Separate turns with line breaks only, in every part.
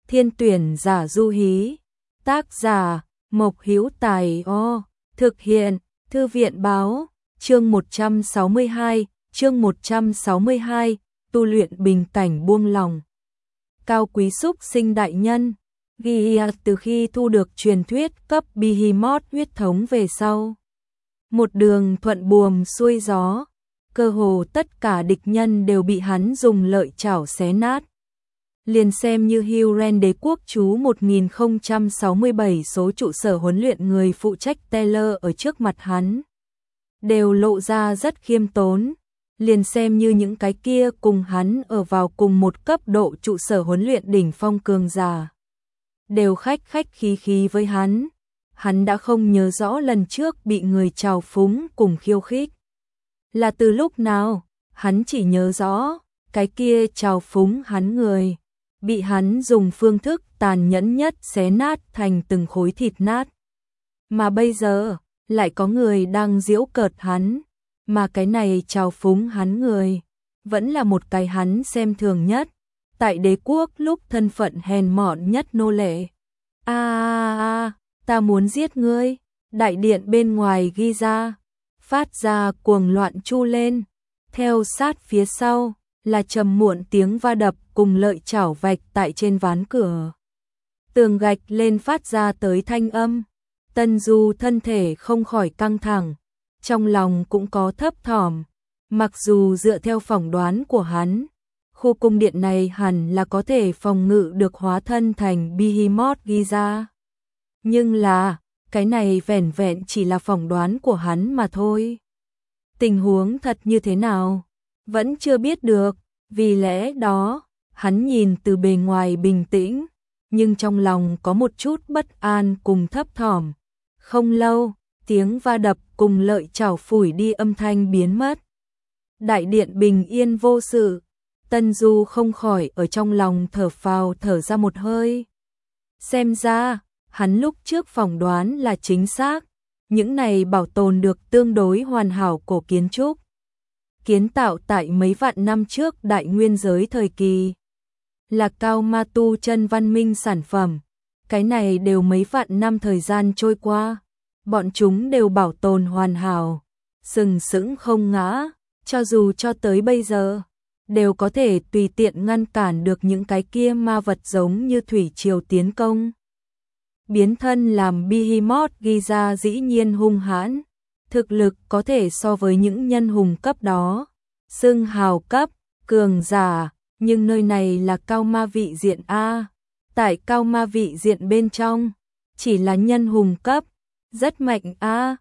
Thiên tuyển giả Du Hí. Tác giả Mộc Hữu Tài. Thực hiện Thư viện báo. Chương 162, tu luyện bình cảnh buông lòng. Cao quý xúc sinh đại nhân. Ghi từ khi thu được truyền thuyết cấp Behemoth huyết thống về sau, một đường thuận buồm xuôi gió, cơ hồ tất cả địch nhân đều bị hắn dùng lợi chảo xé nát. Liền xem như Huron đế quốc chú 1067 số trụ sở huấn luyện người phụ trách Taylor ở trước mặt hắn đều lộ ra rất khiêm tốn. Liền xem như những cái kia cùng hắn ở vào cùng một cấp độ trụ sở huấn luyện đỉnh phong cường giả, đều khách khí với hắn. Hắn đã không nhớ rõ lần trước bị người trào phúng cùng khiêu khích là từ lúc nào, hắn chỉ nhớ rõ cái kia trào phúng hắn người bị hắn dùng phương thức tàn nhẫn nhất xé nát thành từng khối thịt nát. Mà bây giờ lại có người đang giễu cợt hắn, mà cái này trào phúng hắn người vẫn là một cái hắn xem thường nhất tại đế quốc lúc thân phận hèn mọn nhất nô lệ. Ta muốn giết ngươi. Đại điện bên ngoài ghi ra phát ra cuồng loạn chu lên, theo sát phía sau là trầm muộn tiếng va đập cùng lợi chảo vạch tại trên ván cửa. Tường gạch lên phát ra tới thanh âm. Tân Du thân thể không khỏi căng thẳng, trong lòng cũng có thấp thỏm. Mặc dù dựa theo phỏng đoán của hắn, khu cung điện này hẳn là có thể phòng ngự được hóa thân thành Behemoth ghi ra. Nhưng là, cái này vẻn vẹn chỉ là phỏng đoán của hắn mà thôi. Tình huống thật như thế nào, vẫn chưa biết được. Vì lẽ đó, hắn nhìn từ bề ngoài bình tĩnh, nhưng trong lòng có một chút bất an cùng thấp thỏm. Không lâu, tiếng va đập cùng lợi chảo phủi đi âm thanh biến mất. Đại điện bình yên vô sự. Tân Du không khỏi ở trong lòng thở phào thở ra một hơi. Xem ra, hắn lúc trước phỏng đoán là chính xác. Những này bảo tồn được tương đối hoàn hảo cổ kiến trúc, kiến tạo tại mấy vạn năm trước đại nguyên giới thời kỳ, là cao ma tu chân văn minh sản phẩm. Cái này đều mấy vạn năm thời gian trôi qua, bọn chúng đều bảo tồn hoàn hảo, sừng sững không ngã, cho dù cho tới bây giờ đều có thể tùy tiện ngăn cản được những cái kia ma vật giống như thủy triều tiến công. Biến thân làm Behemoth ghi ra dĩ nhiên hung hãn, thực lực có thể so với những nhân hùng cấp đó, xưng hào cấp, cường giả, nhưng nơi này là cao ma vị diện A. Tại cao ma vị diện bên trong, chỉ là nhân hùng cấp, rất mạnh A.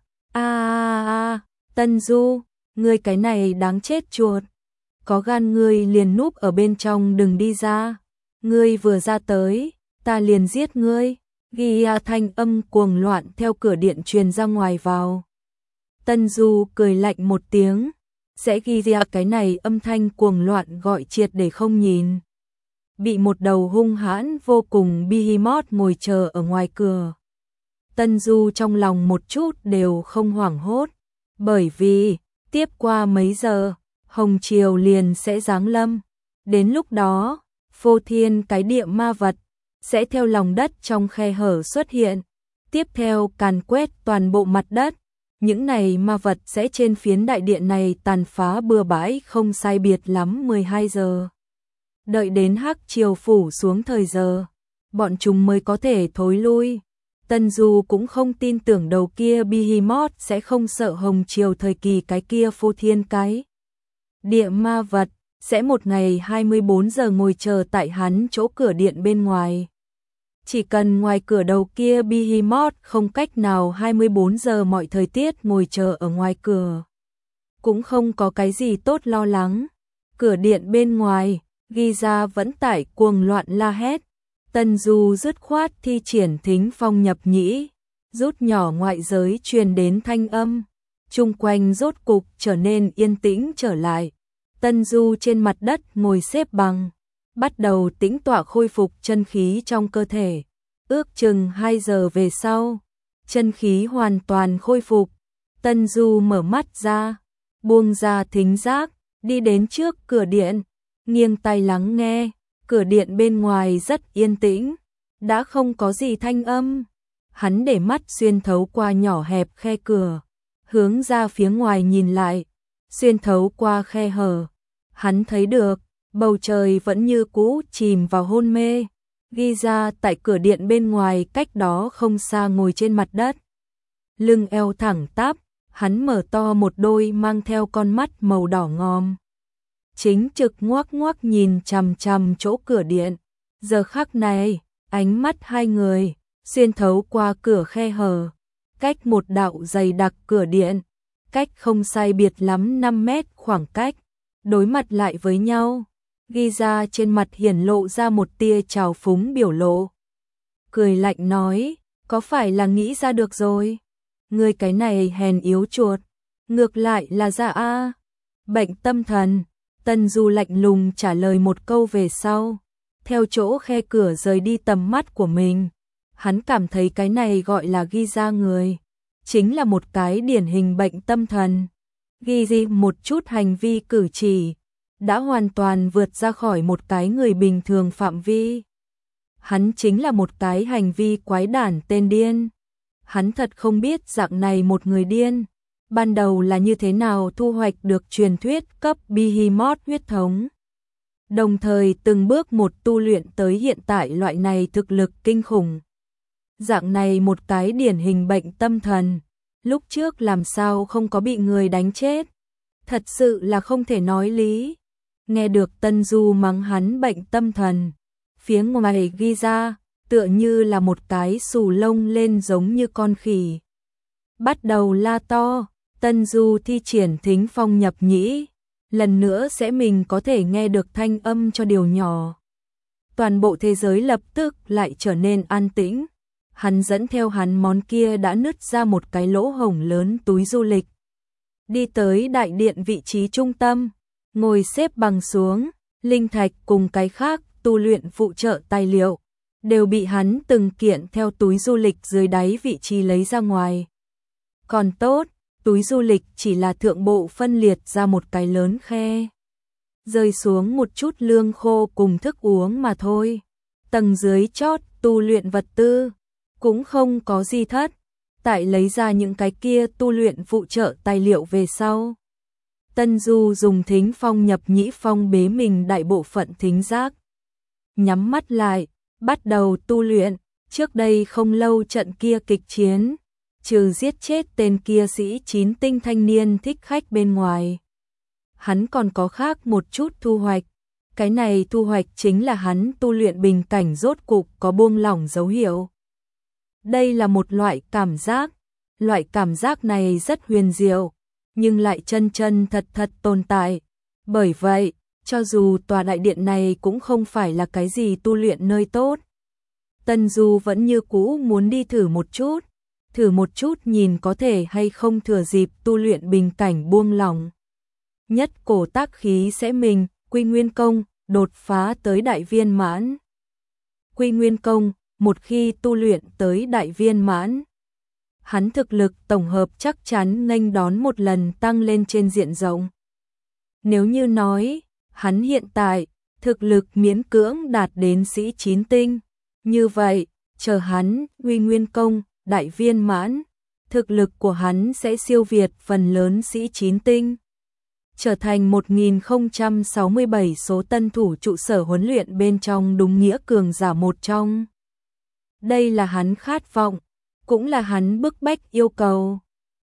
Tân Du, ngươi cái này đáng chết chuột. Có gan ngươi liền núp ở bên trong đừng đi ra. Ngươi vừa ra tới, ta liền giết ngươi. Ghi thanh âm cuồng loạn theo cửa điện truyền ra ngoài vào. Tân Du cười lạnh một tiếng, sẽ ghi ra cái này âm thanh cuồng loạn gọi triệt để không nhìn. Bị một đầu hung hãn vô cùng Behemoth ngồi chờ ở ngoài cửa. Tân Du trong lòng một chút đều không hoảng hốt, bởi vì tiếp qua mấy giờ, Hồng Triều liền sẽ giáng lâm. Đến lúc đó, phô thiên cái địa ma vật sẽ theo lòng đất trong khe hở xuất hiện, tiếp theo càn quét toàn bộ mặt đất. Những này ma vật sẽ trên phiến đại điện này tàn phá bừa bãi không sai biệt lắm 12 giờ. Đợi đến hắc triều phủ xuống thời giờ, bọn chúng mới có thể thối lui. Tân Du cũng không tin tưởng đầu kia Behemoth sẽ không sợ Hồng Triều thời kỳ cái kia phô thiên cái địa ma vật sẽ một ngày 24 giờ ngồi chờ tại hắn chỗ cửa điện bên ngoài. Chỉ cần ngoài cửa đầu kia Behemoth không cách nào 24 giờ mọi thời tiết ngồi chờ ở ngoài cửa, cũng không có cái gì tốt lo lắng. Cửa điện bên ngoài, ghi ra vẫn tải cuồng loạn la hét. Tân Du dứt khoát thi triển thính phong nhập nhĩ, rút nhỏ ngoại giới truyền đến thanh âm. Chung quanh rốt cục trở nên yên tĩnh trở lại. Tân Du trên mặt đất ngồi xếp bằng, bắt đầu tĩnh tọa khôi phục chân khí trong cơ thể. Ước chừng 2 giờ về sau, chân khí hoàn toàn khôi phục. Tân Du mở mắt ra, buông ra thính giác, đi đến trước cửa điện, nghiêng tai lắng nghe. Cửa điện bên ngoài rất yên tĩnh, đã không có gì thanh âm. Hắn để mắt xuyên thấu qua nhỏ hẹp khe cửa, hướng ra phía ngoài nhìn lại, xuyên thấu qua khe hở. Hắn thấy được, bầu trời vẫn như cũ chìm vào hôn mê. Ghi ra tại cửa điện bên ngoài cách đó không xa ngồi trên mặt đất. Lưng eo thẳng tắp, hắn mở to một đôi mang theo con mắt màu đỏ ngòm. Chính trực ngoác ngoác nhìn chằm chằm chỗ cửa điện. Giờ khắc này, ánh mắt hai người xuyên thấu qua cửa khe hở, cách một đạo dày đặc cửa điện, cách không sai biệt lắm 5 mét khoảng cách, đối mặt lại với nhau. Ghi ra trên mặt hiển lộ ra một tia trào phúng biểu lộ. Cười lạnh nói, có phải là nghĩ ra được rồi? Ngươi cái này hèn yếu chuột, ngược lại là ra a bệnh tâm thần. Tân Du lạnh lùng trả lời một câu về sau, theo chỗ khe cửa rời đi tầm mắt của mình. Hắn cảm thấy cái này gọi là ghi ra người, chính là một cái điển hình bệnh tâm thần. Ghi gì một chút hành vi cử chỉ, đã hoàn toàn vượt ra khỏi một cái người bình thường phạm vi. Hắn chính là một cái hành vi quái đản tên điên. Hắn thật không biết dạng này một người điên, ban đầu là như thế nào thu hoạch được truyền thuyết cấp Behemoth huyết thống. Đồng thời từng bước một tu luyện tới hiện tại loại này thực lực kinh khủng. Dạng này một cái điển hình bệnh tâm thần, lúc trước làm sao không có bị người đánh chết. Thật sự là không thể nói lý. Nghe được Tân Du mắng hắn bệnh tâm thần, phía ngoài ghi ra, tựa như là một cái xù lông lên giống như con khỉ. Bắt đầu la to, Tân Du thi triển thính phong nhập nhĩ, lần nữa sẽ mình có thể nghe được thanh âm cho điều nhỏ. Toàn bộ thế giới lập tức lại trở nên an tĩnh. Hắn dẫn theo hắn món kia đã nứt ra một cái lỗ hổng lớn túi du lịch. Đi tới đại điện vị trí trung tâm, ngồi xếp bằng xuống, linh thạch cùng cái khác tu luyện phụ trợ tài liệu đều bị hắn từng kiện theo túi du lịch dưới đáy vị trí lấy ra ngoài. Còn tốt, túi du lịch chỉ là thượng bộ phân liệt ra một cái lớn khe, rơi xuống một chút lương khô cùng thức uống mà thôi. Tầng dưới chót tu luyện vật tư cũng không có gì thất. Tại lấy ra những cái kia tu luyện phụ trợ tài liệu về sau, Tân Du dùng thính phong nhập nhĩ phong bế mình đại bộ phận thính giác, nhắm mắt lại, bắt đầu tu luyện. Trước đây không lâu trận kia kịch chiến, trừ giết chết tên kia sĩ 9 tinh thanh niên thích khách bên ngoài, hắn còn có khác một chút thu hoạch. Cái này thu hoạch chính là hắn tu luyện bình cảnh rốt cục có buông lỏng dấu hiệu. Đây là một loại cảm giác này rất huyền diệu, nhưng lại chân chân thật thật tồn tại. Bởi vậy, cho dù tòa đại điện này cũng không phải là cái gì tu luyện nơi tốt, Tân Du vẫn như cũ muốn đi thử một chút nhìn có thể hay không thừa dịp tu luyện bình cảnh buông lỏng. Nhất cổ tác khí sẽ mình, Quy Nguyên Công, đột phá tới đại viên mãn. Quy Nguyên Công, một khi tu luyện tới đại viên mãn, hắn thực lực tổng hợp chắc chắn nghênh đón một lần tăng lên trên diện rộng. Nếu như nói, hắn hiện tại, thực lực miễn cưỡng đạt đến sĩ 9 tinh, như vậy, chờ hắn, Quy Nguyên Công, đại viên mãn, thực lực của hắn sẽ siêu việt phần lớn sĩ 9 tinh, trở thành 1067 số tân thủ trụ sở huấn luyện bên trong đúng nghĩa cường giả một trong. Đây là hắn khát vọng, cũng là hắn bức bách yêu cầu.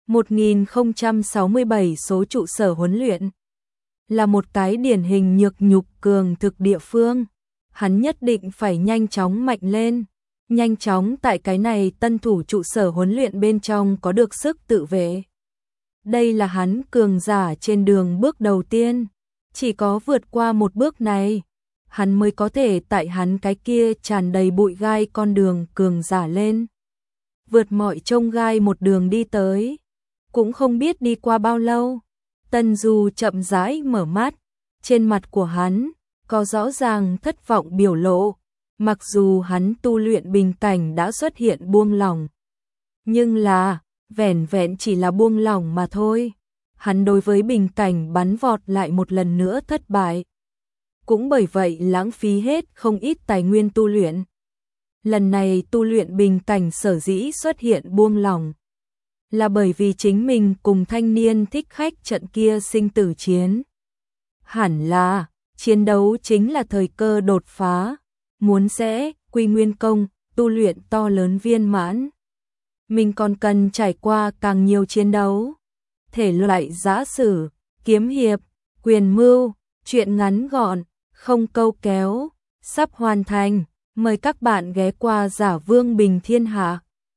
1067 số trụ sở huấn luyện là một cái điển hình nhược nhục cường thực địa phương. Hắn nhất định phải nhanh chóng mạnh lên, nhanh chóng tại cái này tân thủ trụ sở huấn luyện bên trong có được sức tự vệ. Đây là hắn cường giả trên đường bước đầu tiên, chỉ có vượt qua một bước này, hắn mới có thể tại hắn cái kia tràn đầy bụi gai con đường cường giả lên. Vượt mọi chông gai một đường đi tới, cũng không biết đi qua bao lâu, Tân Du chậm rãi mở mắt, trên mặt của hắn có rõ ràng thất vọng biểu lộ, mặc dù hắn tu luyện bình cảnh đã xuất hiện buông lỏng, nhưng là vẻn vẹn chỉ là buông lỏng mà thôi. Hắn đối với bình cảnh bắn vọt lại một lần nữa thất bại. cũng bởi vậy lãng phí hết không ít tài nguyên tu luyện. Lần này tu luyện bình cảnh sở dĩ xuất hiện buông lỏng, là bởi vì chính mình cùng thanh niên thích khách trận kia sinh tử chiến. Hẳn là, chiến đấu chính là thời cơ đột phá, muốn sẽ quy nguyên công, tu luyện to lớn viên mãn. Mình còn cần trải qua càng nhiều chiến đấu. Thể loại giã sử, kiếm hiệp, quyền mưu, truyện ngắn gọn, không câu kéo, sắp hoàn thành. Mời các bạn ghé qua Giả Vương Bình Thiên Hạ.